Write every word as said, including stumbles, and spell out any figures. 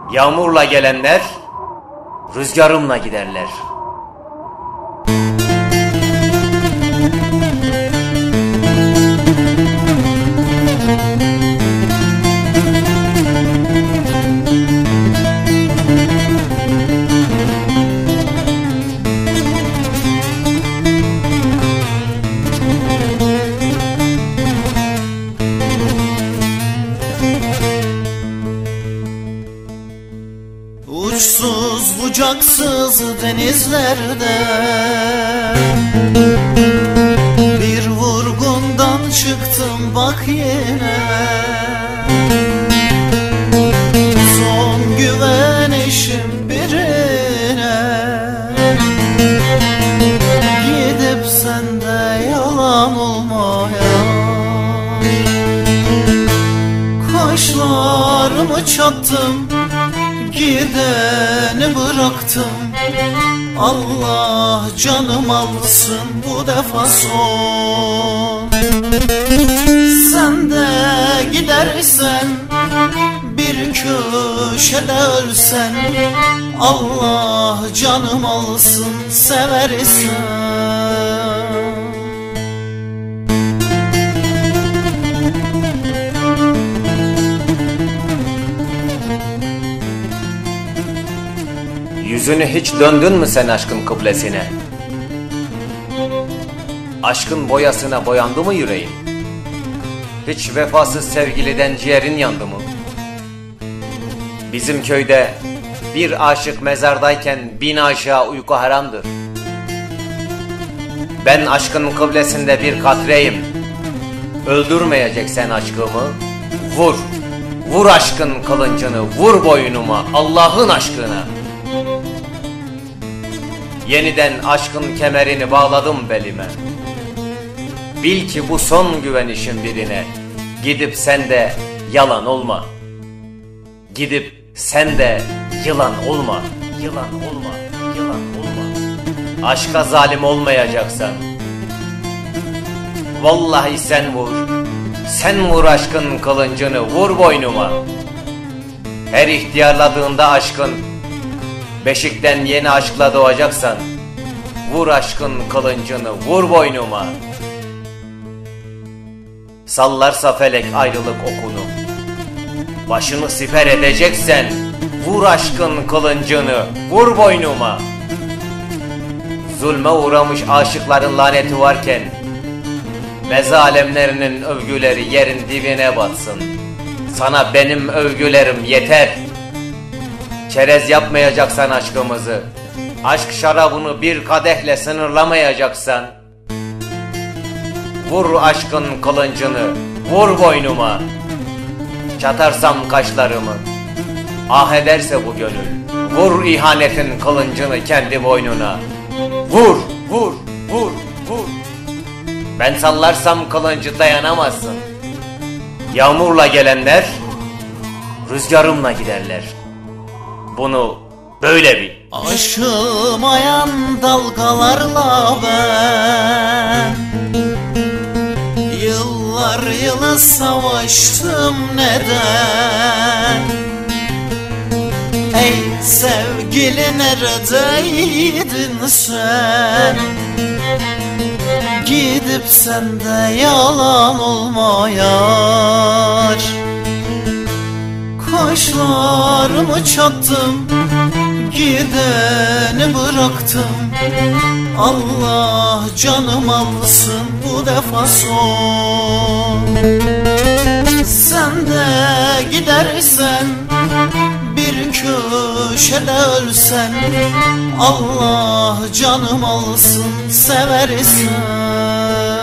Yağmurla gelenler rüzgarımla giderler. Uçsuz bucaksız denizlerde bir vurgundan çıktım bak yine. Son güvenişim birine, gidip sende yalan olmaya. Kaşlarımı çattım, gideni bıraktım. Allah canım alsın bu defa son. Sen de gidersen, bir köşede ölsen, Allah canım alsın seversen. Yüzünü hiç döndün mü sen aşkın kıblesine? Aşkın boyasına boyandı mı yüreğin? Hiç vefasız sevgiliden ciğerin yandı mı? Bizim köyde bir aşık mezardayken bin aşığa uyku haramdır. Ben aşkın kıblesinde bir katreyim. Öldürmeyeceksen aşkımı, vur. Vur aşkın kılıncını, vur boynuma Allah'ın aşkına. Yeniden aşkın kemerini bağladım belime. Bil ki bu son güvenişim birine. Gidip sen de yalan olma. Gidip sen de yılan olma. Yılan olma, yılan olma. Aşka zalim olmayacaksan, vallahi sen vur. Sen vur aşkın kılıncını, vur boynuma. Her ihtiyarladığında aşkın, beşikten yeni aşkla doğacaksan, vur aşkın kılıncını, vur boynuma. Sallarsa felek ayrılık okunu, başını siper edeceksen, vur aşkın kılıncını, vur boynuma. Zulme uğramış aşıkların laneti varken, mezalemlerinin övgüleri yerin dibine batsın. Sana benim övgülerim yeter. Çerez yapmayacaksan aşkımızı, aşk şarabını bir kadehle sınırlamayacaksan, vur aşkın kılıncını, vur boynuma. Çatarsam kaşlarımı, ah ederse bu gönül, vur ihanetin kılıncını kendi boynuna. Vur, vur, vur, vur. Ben sallarsam kılıncı dayanamazsın. Yağmurla gelenler rüzgarımla giderler. Bunu böyle bil. Aşılmayan dalgalarla ben yıllar yılı savaştım neden? Ey sevgili neredeydin sen? Gidip sende yalan olmayar. Kaşlarımı çattım, gideni bıraktım. Allah canım alsın bu defa son. Sen de gidersen, bir köşede ölsen, Allah canım alsın seversen.